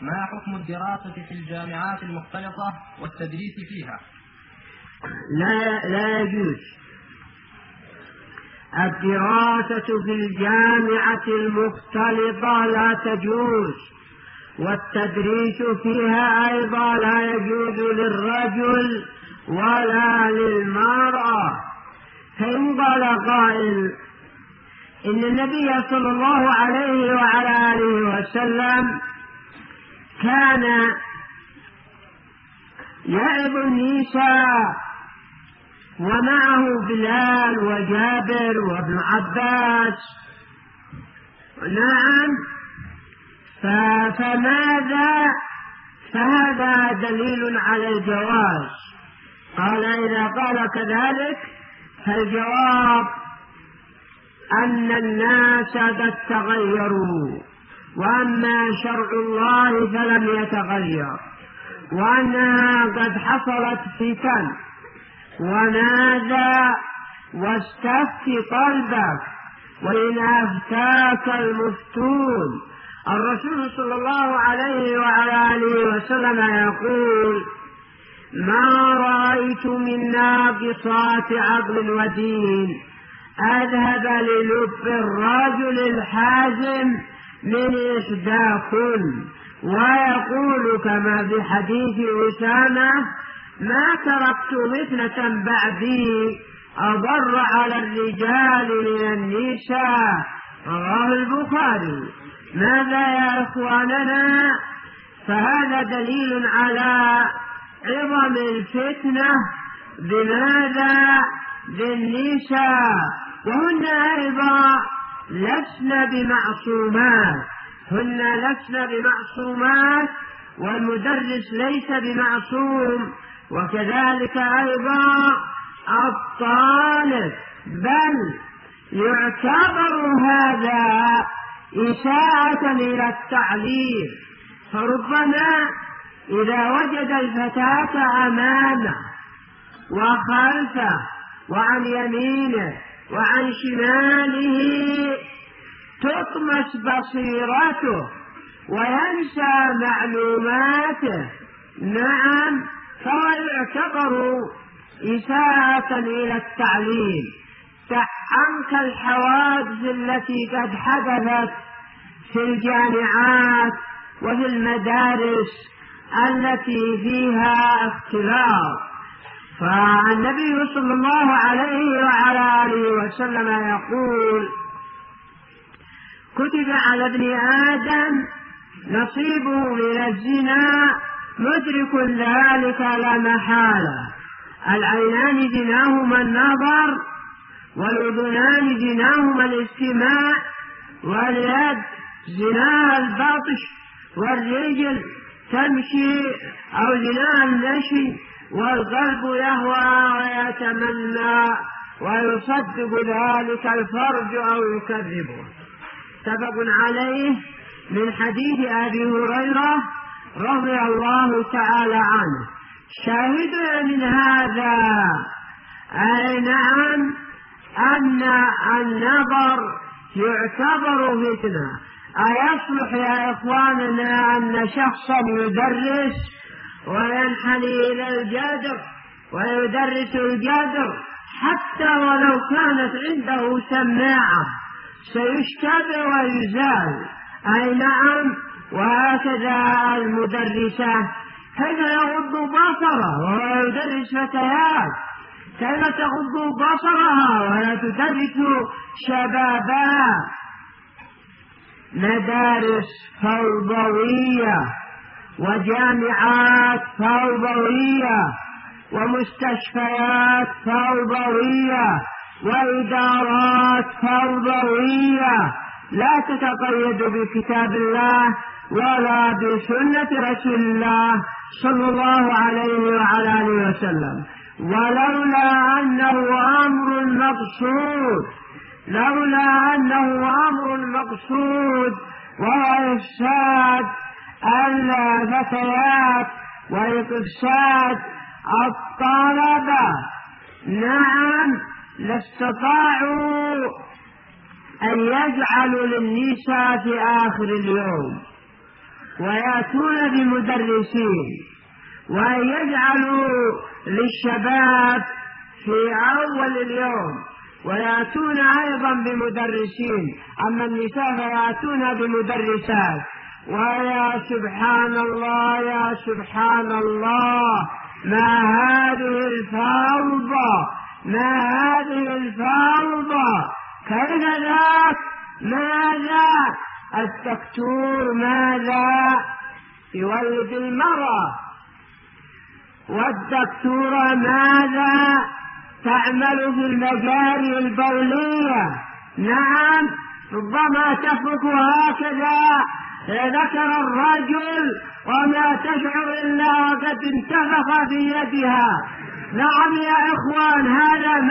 ما حكم الدراسة في الجامعات المختلطة والتدريس فيها؟ لا يجوز الدراسة في الجامعة المختلطة، لا تجوز، والتدريس فيها أيضا لا يجوز للرجل ولا للمرأة. فإن قال قائل إن النبي صلى الله عليه وعلى آله وسلم كان يعظ النساء ومعه بلال وجابر وابن عباس، نعم، فماذا؟ فهذا دليل على الجواز. قال إذا قال كذلك فالجواب أن الناس قد تغيروا، وأما شرع الله فلم يتغير، وأنها قد حصلت فتن. وماذا؟ واستفت قلبك وإن أفتاك المفتون. الرسول صلى الله عليه وعلى آله وسلم يقول: ما رأيت من ناقصات عقل ودين أذهب للب الرجل الحازم من إحداكن. ويقول كما في حديث أسامة: ما تركت فتنة بعدي أضر على الرجال من النساء. رواه البخاري. ماذا يا إخواننا؟ فهذا دليل على عظم الفتنة. بماذا؟ بالنساء، وهن أيضا لسن بمعصومات، والمدرس ليس بمعصوم، وكذلك أيضا الطالب، بل يعتبر هذا إساءة إلى التعليم. فربما إذا وجد الفتاة أمامه وخلفه وعن يمينه وعن شماله تطمس بصيرته وينسى معلوماته، نعم، فهو يعتبر إساءة إلى التعليم. عنك الحوادث التي قد حدثت في الجامعات وفي المدارس التي فيها اختلاط. فالنبي صلى الله عليه وعلى آله وسلم يقول: كتب على ابن آدم نصيبه من الزنا مدرك ذلك لا محالة. العينان زناهما النظر، والأذنان زناهما الاستماع، واليد زناها البطش، والرجل تمشي أو زناها المشي، والقلب يهوى ويتمنى ويصدق ذلك الفرج أو يكذبه. متفق عليه من حديث أبي هريرة رضي الله تعالى عنه. شاهدنا من هذا أي نعم أن النظر يعتبر فتنة. أيصلح يا إخواننا أن شخصا يدرس وينحني إلى الجدر ويدرس الجدر حتى ولو كانت عنده سماعة سيشتبه ويزال؟ أي نعم. وهكذا المدرسة كيف يغض بصره وهو يدرس فتيات؟ كيف تغض بصرها ولا تدرس شبابها؟ مدارس فوضوية وجامعات فوضوية ومستشفيات فوضوية وإدارات فوضوية لا تتقيد بكتاب الله ولا بسنة رسول الله صلى الله عليه وعلى آله وسلم. ولولا أنه أمر مقصود وهو إفساد الفتيات وإفساد الطلبة، نعم، لاستطاعوا أن يجعلوا للنساء في آخر اليوم ويأتون بمدرسين، ويجعلوا للشباب في أول اليوم، ويأتون أيضا بمدرسين، أما النساء فيأتون بمدرسات. ويا سبحان الله يا سبحان الله، ما هذه الفوضى، ما هذه الفوضى، كيف ذاك؟ ماذا الدكتور ماذا يولد المرأة، والدكتورة ماذا تعمل في المجاري البولية؟ نعم، ربما تفرك هكذا ذكر الرجل وما تشعر إلا وقد انتفخ في يدها. نعم يا إخوان، هذا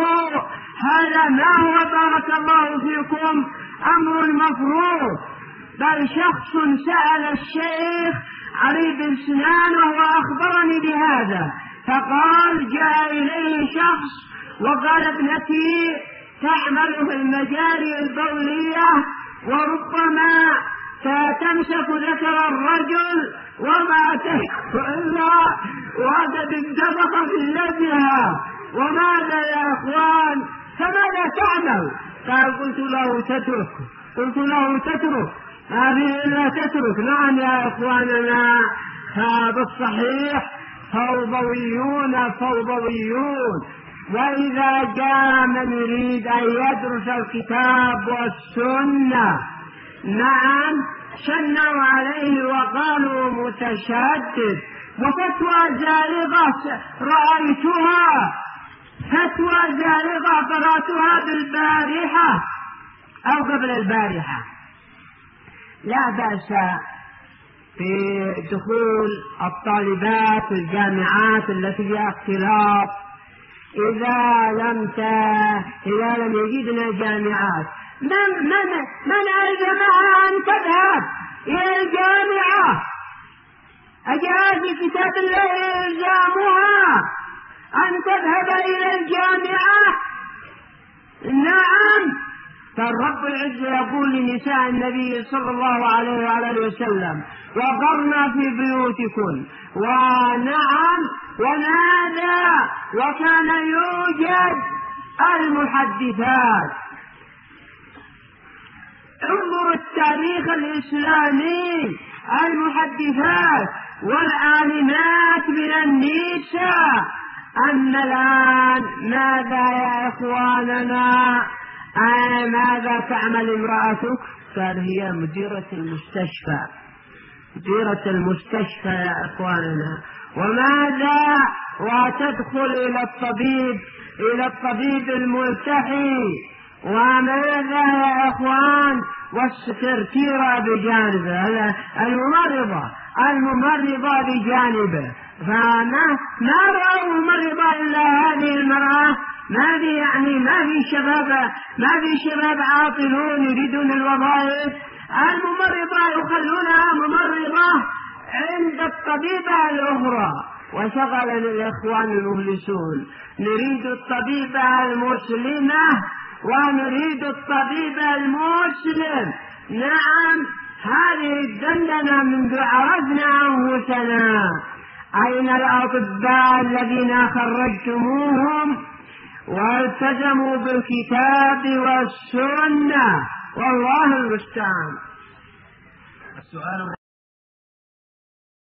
ما هو بارك الله فيكم أمر المفروض. بل شخص سأل الشيخ علي بن سنان وهو أخبرني بهذا، فقال جاء إليه شخص وقال ابنتي تعمل في المجاري البولية وربما تمسك ذكر الرجل وما تشعر إلا وقد انتفخ في يدها، وماذا يا إخوان؟ فماذا تعمل؟ قال قلت له تترك، ما به إلا تترك. نعم يا إخواننا، هذا الصحيح فوضويون. وإذا جاء من يريد أن يدرس الكتاب والسنة، نعم، شنوا عليه وقالوا متشدد، وفتوى زالغة رأيتها، فتوى زالغة قرأتها بالبارحة أو قبل البارحة. لا بأس في دخول الطالبات الجامعات التي فيها اختلاط إذا لم يجدنا جامعات. من ألزمها أن تذهب إلى الجامعة؟ أجاء في كتاب الله إلزامها أن تذهب إلى الجامعة؟ نعم، فالرب العزة يقول لنساء النبي صلى الله عليه وآله وسلم وقرنا في بيوتكن. ونعم، ونادى وكان يوجد المحدثات. انظر التاريخ الإسلامي، المحدثات والعالمات من النساء. أما الآن ماذا يا إخواننا؟ ماذا تعمل امرأتك؟ قال هي مديرة المستشفى يا إخواننا. وماذا؟ وتدخل إلى الطبيب الملتحي. وماذا يا إخوان؟ والسكرتيرة بجانبه، الممرضة بجانبه. فما رأوا ممرضة إلا هذه المرأة؟ ما في شباب عاطلون يريدون الوظائف. الممرضة يخلونها ممرضة عند الطبيبة الأخرى. وشغلنا الإخوان المفلسون، نريد الطبيبة المسلمة ونريد الطبيب المسلم. نعم، هذه الدندنة منذ عرفنا أنفسنا. أين الأطباء الذين خرجتموهم والتزموا بالكتاب والسنة؟ والله المستعان.